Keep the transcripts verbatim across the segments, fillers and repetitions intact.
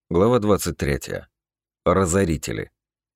Глава двадцать третья. Разорители.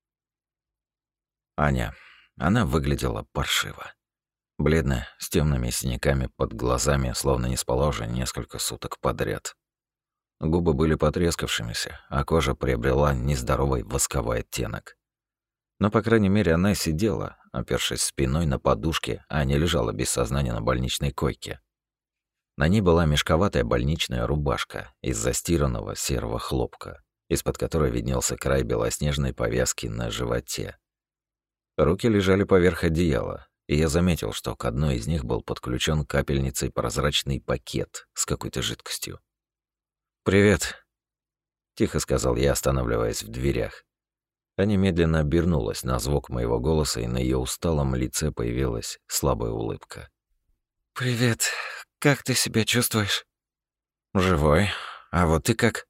Аня. Она выглядела паршиво. Бледная, с темными синяками под глазами, словно не спала уже несколько суток подряд. Губы были потрескавшимися, а кожа приобрела нездоровый восковой оттенок. Но, по крайней мере, она сидела, опершись спиной на подушке, а не лежала без сознания на больничной койке. На ней была мешковатая больничная рубашка из застиранного серого хлопка, из-под которой виднелся край белоснежной повязки на животе. Руки лежали поверх одеяла, и я заметил, что к одной из них был подключен капельницей прозрачный пакет с какой-то жидкостью. «Привет», — тихо сказал я, останавливаясь в дверях. Аня медленно обернулась на звук моего голоса, и на ее усталом лице появилась слабая улыбка. «Привет. Как ты себя чувствуешь?» «Живой. А вот ты как?»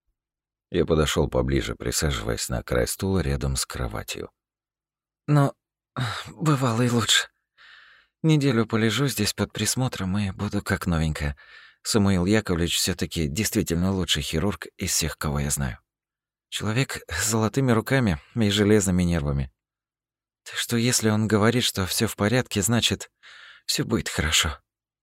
Я подошел поближе, присаживаясь на край стула рядом с кроватью. «Ну, бывало и лучше. Неделю полежу здесь под присмотром и буду как новенькая. Самуил Яковлевич все таки действительно лучший хирург из всех, кого я знаю. Человек с золотыми руками и железными нервами. Так что если он говорит, что все в порядке, значит, все будет хорошо».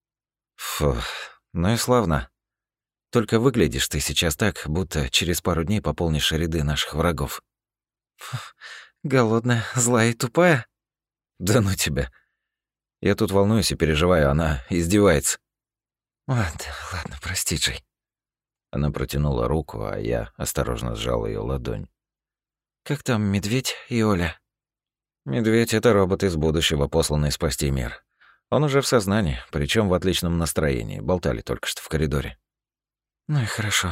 Фу, ну и славно. Только выглядишь ты сейчас так, будто через пару дней пополнишь ряды наших врагов. Фу, голодная, злая и тупая? Да ну тебя. Я тут волнуюсь и переживаю, она издевается. Ладно, ладно, прости, Джей. Она протянула руку, а я осторожно сжал ее ладонь. Как там медведь и Оля? Медведь — это робот из будущего, посланный спасти мир. Он уже в сознании, причем в отличном настроении, болтали только что в коридоре. Ну и хорошо.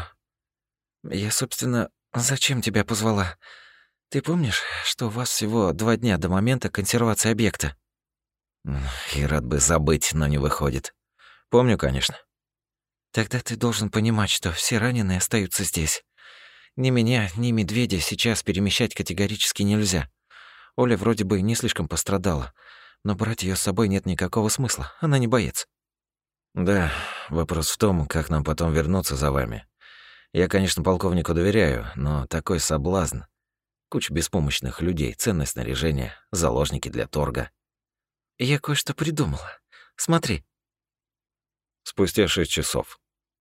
Я, собственно, зачем тебя позвала? Ты помнишь, что у вас всего два дня до момента консервации объекта? И рад бы забыть, но не выходит. Помню, конечно. Тогда ты должен понимать, что все раненые остаются здесь. Ни меня, ни медведя сейчас перемещать категорически нельзя. Оля вроде бы не слишком пострадала, но брать ее с собой нет никакого смысла, она не боец. Да, вопрос в том, как нам потом вернуться за вами. Я, конечно, полковнику доверяю, но такой соблазн. Куча беспомощных людей, ценное снаряжение, заложники для торга. Я кое-что придумала. Смотри. Спустя шесть часов.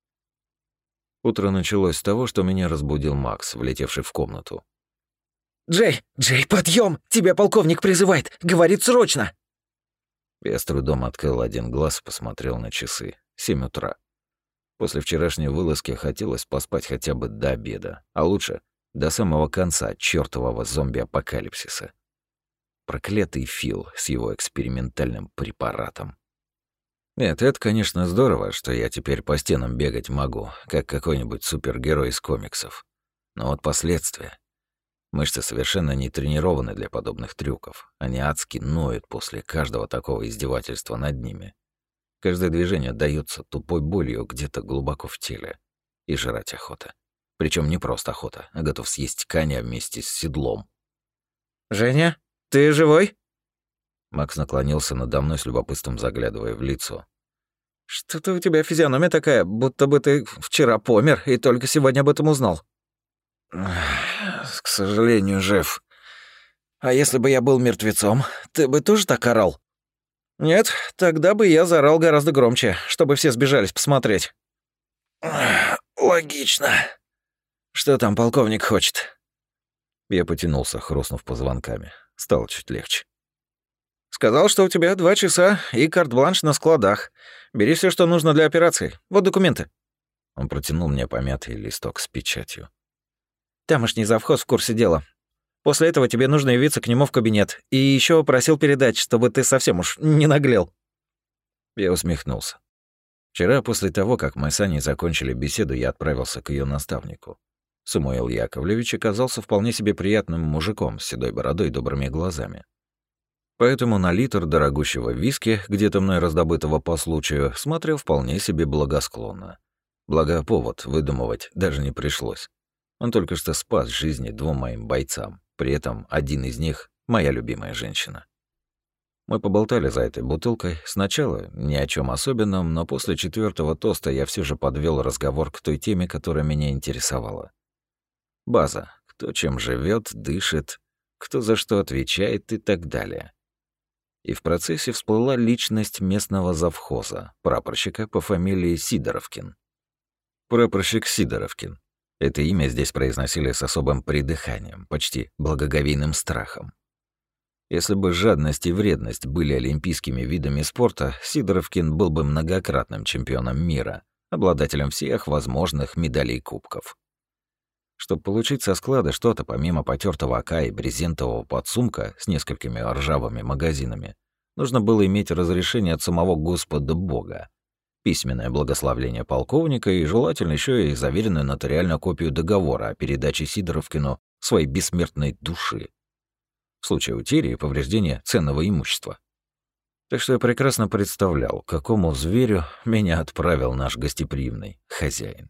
Утро началось с того, что меня разбудил Макс, влетевший в комнату. «Джей! Джей, подъем! Тебя полковник призывает! Говорит срочно!» Я с трудом открыл один глаз и посмотрел на часы. Семь утра. После вчерашней вылазки хотелось поспать хотя бы до обеда, а лучше до самого конца чёртового зомби-апокалипсиса. Проклятый Фил с его экспериментальным препаратом. Нет, это, конечно, здорово, что я теперь по стенам бегать могу, как какой-нибудь супергерой из комиксов. Но вот последствия. Мышцы совершенно не тренированы для подобных трюков. Они адски ноют после каждого такого издевательства над ними. Каждое движение даётся тупой болью где-то глубоко в теле. И жрать охота. Причем не просто охота, а готов съесть коня вместе с седлом. «Женя, ты живой?» Макс наклонился надо мной с любопытством, заглядывая в лицо. «Что-то у тебя физиономия такая, будто бы ты вчера помер и только сегодня об этом узнал». «К сожалению, жив. А если бы я был мертвецом, ты бы тоже так орал?» «Нет, тогда бы я заорал гораздо громче, чтобы все сбежались посмотреть». «Логично. Что там полковник хочет?» Я потянулся, хрустнув позвонками. Стало чуть легче. «Сказал, что у тебя два часа и карт-бланш на складах. Бери все, что нужно для операции. Вот документы». Он протянул мне помятый листок с печатью. «Тамошний завхоз в курсе дела. После этого тебе нужно явиться к нему в кабинет. И еще просил передать, чтобы ты совсем уж не наглел». Я усмехнулся. Вчера, после того, как мы с Аней закончили беседу, я отправился к ее наставнику. Самуил Яковлевич оказался вполне себе приятным мужиком с седой бородой и добрыми глазами. Поэтому на литр дорогущего виски, где-то мной раздобытого по случаю, смотрел вполне себе благосклонно. Благо, повод выдумывать даже не пришлось. Он только что спас жизни двум моим бойцам. При этом один из них — моя любимая женщина. Мы поболтали за этой бутылкой. Сначала ни о чем особенном, но после четвертого тоста я все же подвел разговор к той теме, которая меня интересовала. База. Кто чем живет, дышит, кто за что отвечает и так далее. И в процессе всплыла личность местного завхоза, прапорщика по фамилии Сидоровкин. Прапорщик Сидоровкин. Это имя здесь произносили с особым придыханием, почти благоговейным страхом. Если бы жадность и вредность были олимпийскими видами спорта, Сидоровкин был бы многократным чемпионом мира, обладателем всех возможных медалей и кубков. Чтобы получить со склада что-то помимо потертого ока и брезентового подсумка с несколькими ржавыми магазинами, нужно было иметь разрешение от самого Господа Бога, письменное благословление полковника и желательно еще и заверенную нотариальную копию договора о передаче Сидоровкину своей бессмертной души в случае утери и повреждения ценного имущества. Так что я прекрасно представлял, к какому зверю меня отправил наш гостеприимный хозяин.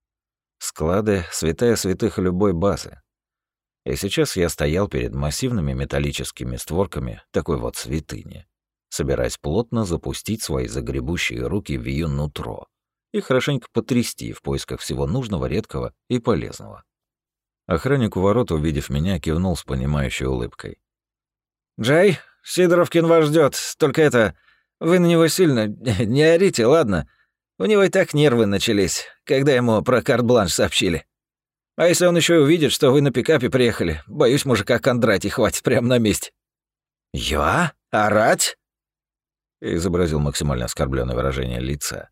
Склады — святая святых любой базы. И сейчас я стоял перед массивными металлическими створками такой вот святыни, собираясь плотно запустить свои загребущие руки в её нутро и хорошенько потрясти в поисках всего нужного, редкого и полезного. Охранник у ворот, увидев меня, кивнул с понимающей улыбкой. «Джей, Сидоровкин вас ждёт. Только это... Вы на него сильно не орите, ладно? У него и так нервы начались, когда ему про карт-бланш сообщили. А если он ещё и увидит, что вы на пикапе приехали, боюсь, мужика Кондратий хватит прямо на месте». «Я? Орать?» Я изобразил максимально оскорблённое выражение лица.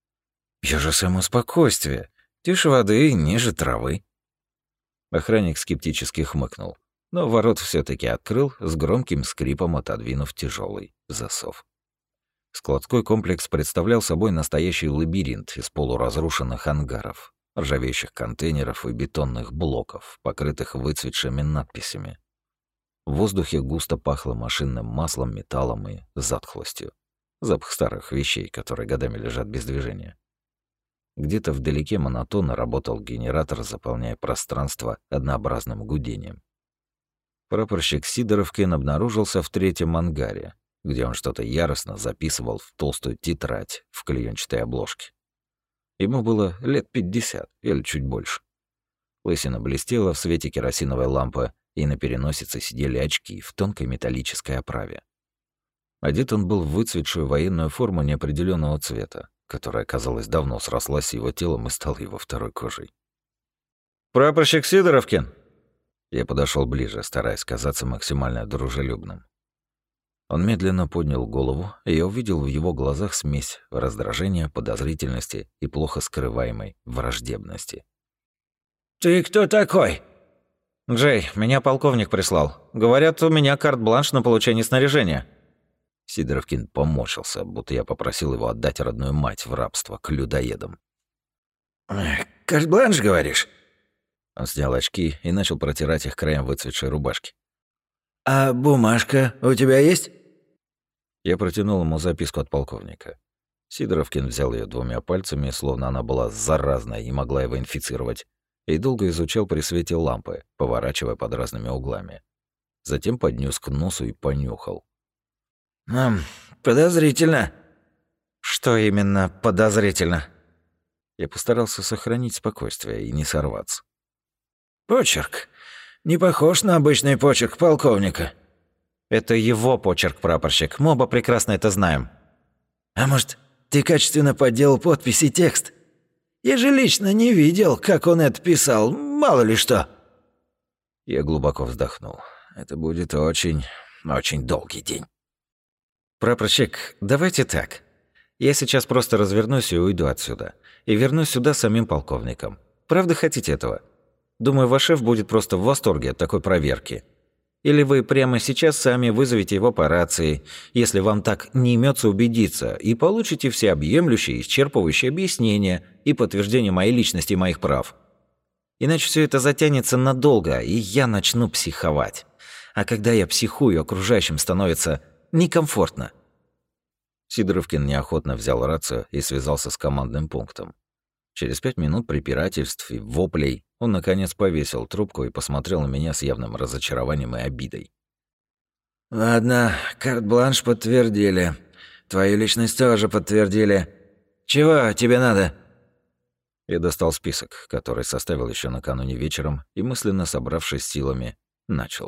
«Я же само спокойствие. Тише воды, ниже травы». Охранник скептически хмыкнул, но ворот всё-таки открыл, с громким скрипом отодвинув тяжёлый засов. Складской комплекс представлял собой настоящий лабиринт из полуразрушенных ангаров, ржавеющих контейнеров и бетонных блоков, покрытых выцветшими надписями. В воздухе густо пахло машинным маслом, металлом и затхлостью. Запах старых вещей, которые годами лежат без движения. Где-то вдалеке монотонно работал генератор, заполняя пространство однообразным гудением. Прапорщик Сидоровкин обнаружился в третьем ангаре, где он что-то яростно записывал в толстую тетрадь в клеёнчатой обложке. Ему было лет пятьдесят или чуть больше. Лысина блестела в свете керосиновой лампы, и на переносице сидели очки в тонкой металлической оправе. Одет он был в выцветшую военную форму неопределённого цвета, которая, казалось, давно срослась с его телом и стала его второй кожей. «Прапорщик Сидоровкин!» Я подошёл ближе, стараясь казаться максимально дружелюбным. Он медленно поднял голову, и я увидел в его глазах смесь раздражения, подозрительности и плохо скрываемой враждебности. «Ты кто такой?» «Джей, меня полковник прислал. Говорят, у меня карт-бланш на получение снаряжения». Сидоровкин поморщился, будто я попросил его отдать родную мать в рабство к людоедам. «Карт-бланш, говоришь?» Он снял очки и начал протирать их краем выцветшей рубашки. «А бумажка у тебя есть?» Я протянул ему записку от полковника. Сидоровкин взял ее двумя пальцами, словно она была заразной и могла его инфицировать, и долго изучал при свете лампы, поворачивая под разными углами. Затем поднес к носу и понюхал. «Хм, подозрительно». «Что именно подозрительно?» Я постарался сохранить спокойствие и не сорваться. «Почерк. Не похож на обычный почерк полковника». «Это его почерк, прапорщик. Мы оба прекрасно это знаем». «А может, ты качественно подделал подпись и текст? Я же лично не видел, как он это писал, мало ли что». Я глубоко вздохнул. Это будет очень, очень долгий день. «Прапорщик, давайте так. Я сейчас просто развернусь и уйду отсюда. И вернусь сюда самим полковником. Правда хотите этого? Думаю, ваш шеф будет просто в восторге от такой проверки. Или вы прямо сейчас сами вызовете его по рации, если вам так не имется убедиться, и получите всеобъемлющее, исчерпывающее объяснение и подтверждение моей личности и моих прав. Иначе все это затянется надолго, и я начну психовать. А когда я психую, окружающим становится некомфортно». Сидоровкин неохотно взял рацию и связался с командным пунктом. Через пять минут препирательств и воплей он, наконец, повесил трубку и посмотрел на меня с явным разочарованием и обидой. «Ладно, карт-бланш подтвердили. Твою личность тоже подтвердили. Чего тебе надо?» Я достал список, который составил еще накануне вечером, и мысленно собравшись силами, начал.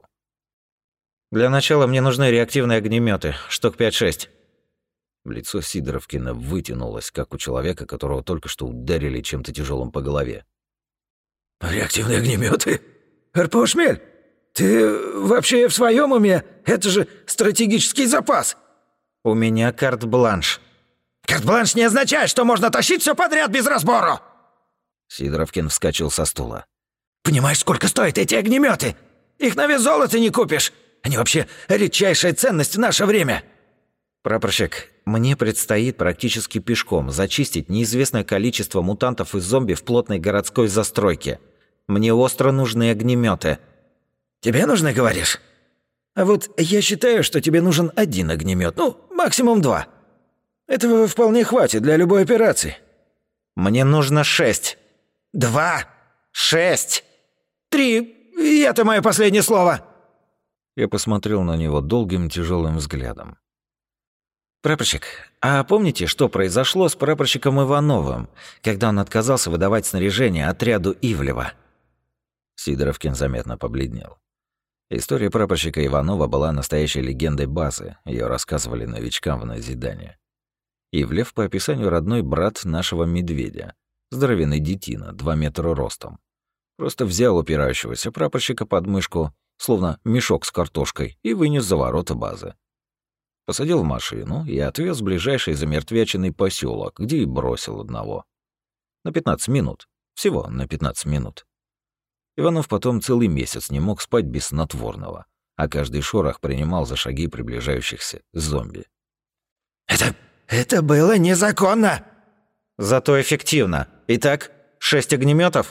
Для начала мне нужны реактивные огнеметы, штук пять-шесть. Лицо Сидоровкина вытянулось, как у человека, которого только что ударили чем-то тяжелым по голове. «Реактивные огнеметы? эр пэ о «Шмель», ты вообще в своем уме? Это же стратегический запас!» У меня карт-бланш. «Карт-бланш не означает, что можно тащить все подряд без разбору!» Сидоровкин вскочил со стула. «Понимаешь, сколько стоят эти огнеметы? Их на вес золота не купишь! Они вообще редчайшая ценность в наше время!» Прапорщик, мне предстоит практически пешком зачистить неизвестное количество мутантов и зомби в плотной городской застройке. Мне остро нужны огнеметы. «Тебе нужны, говоришь? А вот я считаю, что тебе нужен один огнемет, ну, максимум два. Этого вполне хватит для любой операции». Мне нужно шесть. «Два, Шесть! три, и это мое последнее слово!» Я посмотрел на него долгим тяжелым взглядом. Прапорщик, а помните, что произошло с прапорщиком Ивановым, когда он отказался выдавать снаряжение отряду Ивлева? Сидоровкин заметно побледнел. История прапорщика Иванова была настоящей легендой базы, ее рассказывали новичкам в назидание. Ивлев по описанию родной брат нашего медведя, здоровенный детина, два метра ростом. Просто взял упирающегося прапорщика под мышку, словно мешок с картошкой, и вынес за ворота базы. Посадил в машину и отвез в ближайший замертвяченный поселок, где и бросил одного. На пятнадцать минут. Всего на пятнадцать минут. Иванов потом целый месяц не мог спать без снотворного, а каждый шорох принимал за шаги приближающихся зомби. «Это... это было незаконно!» Зато эффективно. Итак, шесть огнеметов.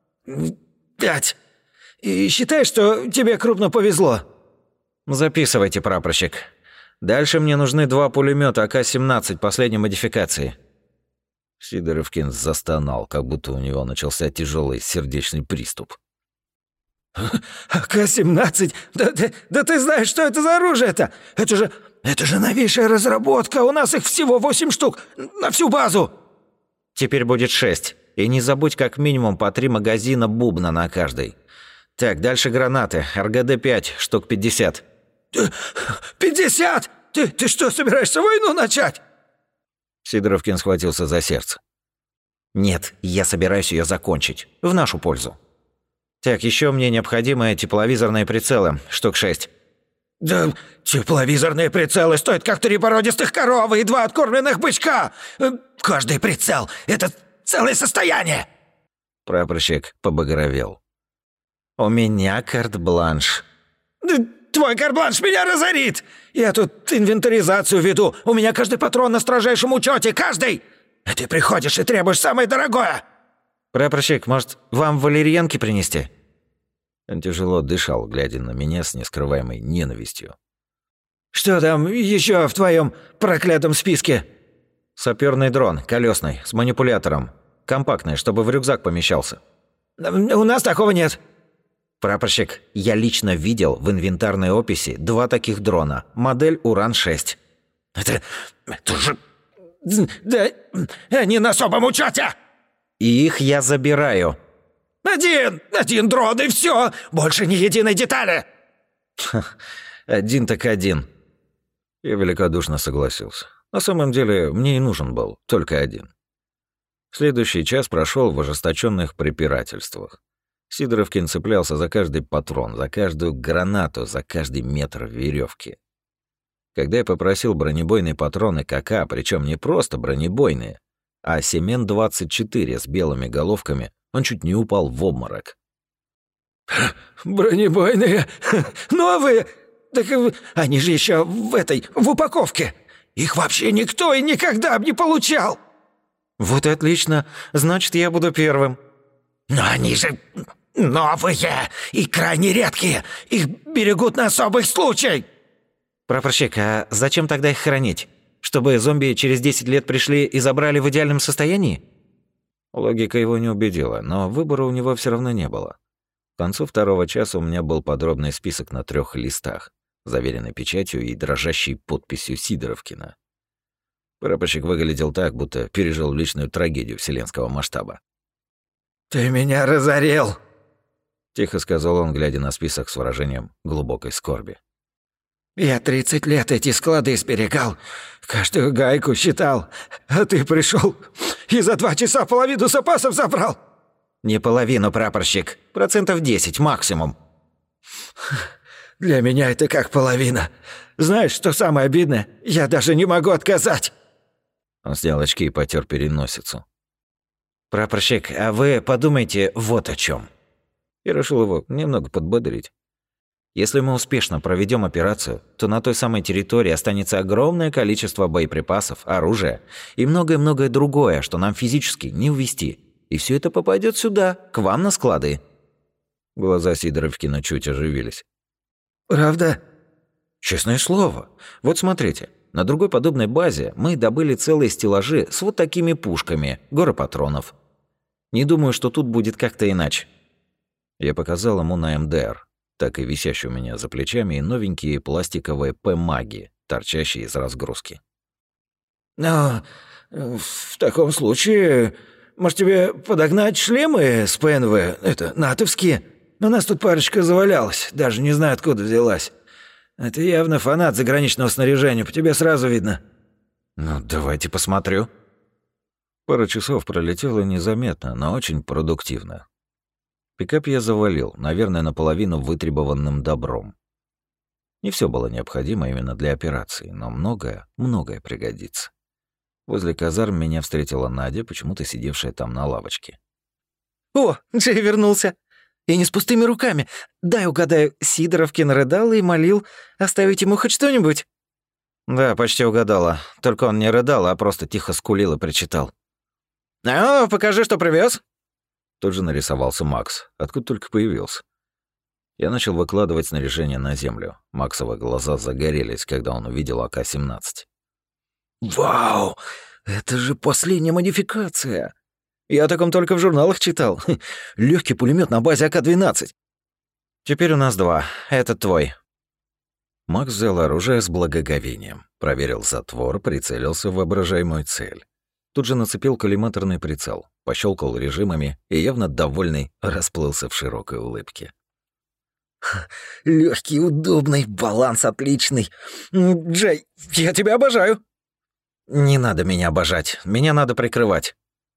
«Пять. И считай, что тебе крупно повезло». Записывайте, прапорщик. Дальше мне нужны два пулемета А К семнадцать последней модификации. Сидоровкин застонал, как будто у него начался тяжелый сердечный приступ. А К семнадцать? Да, да, да ты знаешь, что это за оружие-то? Это же... это же новейшая разработка. У нас их всего восемь штук на всю базу. Теперь будет шесть. И не забудь как минимум по три магазина бубна на каждый. Так, дальше гранаты. Р Г Д пять, штук пятьдесят. «Пятьдесят? Ты, ты что, собираешься войну начать?» Сидоровкин схватился за сердце. Нет, я собираюсь ее закончить. В нашу пользу. Так, еще мне необходимы тепловизорные прицелы. Штук шесть. «Да тепловизорные прицелы стоят как три породистых коровы и два откормленных бычка! Каждый прицел — это целое состояние!» Прапорщик побагровел. «У меня карт-бланш». «Да твой карт-бланш меня разорит! Я тут инвентаризацию веду, у меня каждый патрон на строжайшем учете, каждый! А ты приходишь и требуешь самое дорогое!» «Прапорщик, может, вам валерьянки принести?» Он тяжело дышал, глядя на меня с нескрываемой ненавистью. «Что там еще в твоем проклятом списке?» Саперный дрон, колесный, с манипулятором. Компактный, чтобы в рюкзак помещался. «У нас такого нет». «Прапорщик, я лично видел в инвентарной описи два таких дрона. Модель Уран шесть. «Это... это же... да... они на особом учете!» «И их я забираю». «Один! Один дрон и все! Больше ни единой детали!» Ха, один так один. Я великодушно согласился. На самом деле, мне и нужен был только один. Следующий час прошел в ожесточенных препирательствах. Сидоровкин цеплялся за каждый патрон, за каждую гранату, за каждый метр веревки. Когда я попросил бронебойные патроны К К, причем не просто бронебойные, а Семен двадцать четыре с белыми головками, он чуть не упал в обморок. «Бронебойные? Новые? Так они же еще в этой, в упаковке! Их вообще никто и никогда не получал!» «Вот и отлично. Значит, я буду первым». «Но они же новые и крайне редкие. Их берегут на особый случай». «Прапорщик, а зачем тогда их хранить? Чтобы зомби через десять лет пришли и забрали в идеальном состоянии?» Логика его не убедила, но выбора у него все равно не было. К концу второго часа у меня был подробный список на трех листах, заверенный печатью и дрожащей подписью Сидоровкина. Прапорщик выглядел так, будто пережил личную трагедию вселенского масштаба. «Ты меня разорил!» — тихо сказал он, глядя на список с выражением глубокой скорби. «Я тридцать лет эти склады сберегал, каждую гайку считал, а ты пришел и за два часа половину запасов забрал!» «Не половину, прапорщик. Процентов десять максимум». «Для меня это как половина. Знаешь, что самое обидное? Я даже не могу отказать!» Он снял очки и потер переносицу. «Прапорщик, а вы подумайте вот о чем. Я решил его немного подбодрить. Если мы успешно проведем операцию, то на той самой территории останется огромное количество боеприпасов, оружия и многое-многое другое, что нам физически не увезти. И все это попадет сюда, к вам на склады». Глаза Сидоровкина чуть оживились. «Правда?» «Честное слово. Вот смотрите, на другой подобной базе мы добыли целые стеллажи с вот такими пушками, горы патронов. Не думаю, что тут будет как-то иначе». Я показал ему на эм дэ эр, так и висящие у меня за плечами, и новенькие пластиковые пэ-маги, торчащие из разгрузки. «Ну, в таком случае, может, тебе подогнать шлемы с пэ эн вэ, это, натовские? У нас тут парочка завалялась, даже не знаю, откуда взялась. Это явно фанат заграничного снаряжения, по тебе сразу видно». «Ну, давайте посмотрю». Пара часов пролетела незаметно, но очень продуктивно. Пикап я завалил, наверное, наполовину вытребованным добром. Не все было необходимо именно для операции, но многое, многое пригодится. Возле казарм меня встретила Надя, почему-то сидевшая там на лавочке. «О, Джей вернулся! И не с пустыми руками. Дай угадаю, Сидоровкин рыдал и молил оставить ему хоть что-нибудь?» «Да, почти угадала. Только он не рыдал, а просто тихо скулил и причитал». «А, покажи, что привез. Тут же нарисовался Макс, откуда только появился. Я начал выкладывать снаряжение на землю. Максовы глаза загорелись, когда он увидел а ка семнадцать. «Вау! Это же последняя модификация! Я о таком только в журналах читал. Легкий пулемет на базе а ка двенадцать. Теперь у нас два. Этот твой». Макс взял оружие с благоговением, проверил затвор, прицелился в воображаемую цель. Тут же нацепил коллиматорный прицел, пощелкал режимами и, явно довольный, расплылся в широкой улыбке. «Легкий, удобный, баланс отличный. Джей, я тебя обожаю!» «Не надо меня обожать, меня надо прикрывать».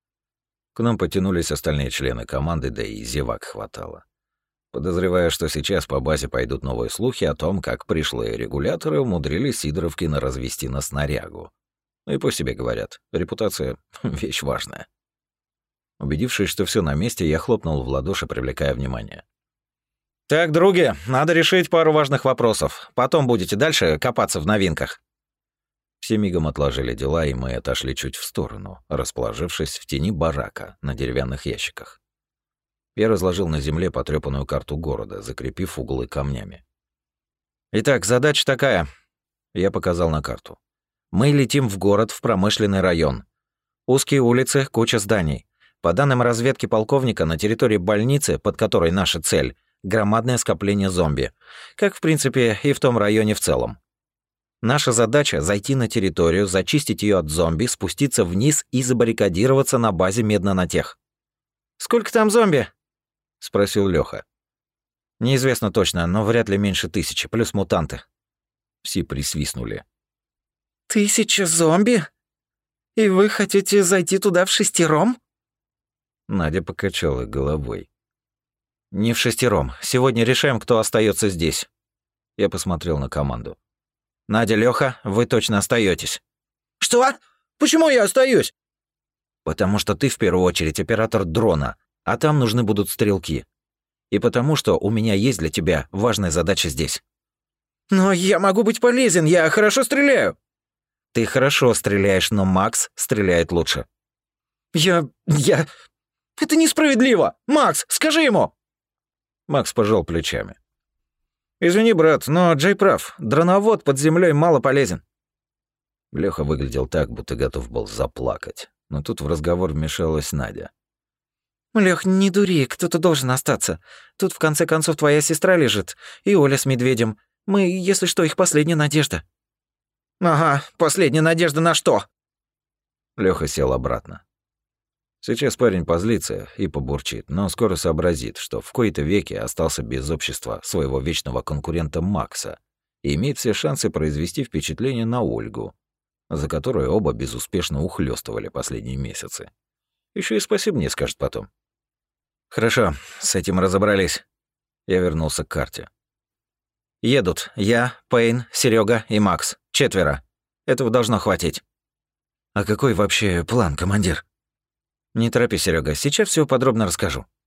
К нам потянулись остальные члены команды, да и зевак хватало. Подозревая, что сейчас по базе пойдут новые слухи о том, как пришлые регуляторы умудрились Сидоровкина развести на снарягу. Ну и пусть себе говорят, репутация — вещь важная. Убедившись, что все на месте, я хлопнул в ладоши, привлекая внимание. «Так, други, надо решить пару важных вопросов. Потом будете дальше копаться в новинках». Все мигом отложили дела, и мы отошли чуть в сторону, расположившись в тени барака на деревянных ящиках. Я разложил на земле потрёпанную карту города, закрепив углы камнями. «Итак, задача такая». Я показал на карту. «Мы летим в город, в промышленный район. Узкие улицы, куча зданий. По данным разведки полковника, на территории больницы, под которой наша цель, громадное скопление зомби. Как, в принципе, и в том районе в целом. Наша задача — зайти на территорию, зачистить ее от зомби, спуститься вниз и забаррикадироваться на базе меднанотех». «Сколько там зомби?» — спросил Лёха. «Неизвестно точно, но вряд ли меньше тысячи, плюс мутанты». Все присвистнули. «Тысяча зомби? И вы хотите зайти туда в шестером?» Надя покачала головой. «Не в шестером. Сегодня решаем, кто остается здесь». Я посмотрел на команду. «Надя, Лёха, вы точно остаетесь. «Что? Почему я остаюсь?» «Потому что ты в первую очередь оператор дрона, а там нужны будут стрелки. И потому что у меня есть для тебя важная задача здесь». «Но я могу быть полезен, я хорошо стреляю». «Ты хорошо стреляешь, но Макс стреляет лучше». «Я... я... Это несправедливо! Макс, скажи ему!» Макс пожал плечами. «Извини, брат, но Джей прав. Дроновод под землей мало полезен». Лёха выглядел так, будто готов был заплакать. Но тут в разговор вмешалась Надя. «Лёх, не дури, кто-то должен остаться. Тут в конце концов твоя сестра лежит, и Оля с медведем. Мы, если что, их последняя надежда». «Ага, последняя надежда на что?» Лёха сел обратно. Сейчас парень позлится и побурчит, но скоро сообразит, что в кои-то веки остался без общества своего вечного конкурента Макса и имеет все шансы произвести впечатление на Ольгу, за которую оба безуспешно ухлёстывали последние месяцы. Еще и спасибо мне скажет потом. Хорошо, с этим разобрались. Я вернулся к карте. Едут я, Пейн, Серега и Макс. Четверо. Этого должно хватить. А какой вообще план, командир? Не торопись, Серега, сейчас все подробно расскажу.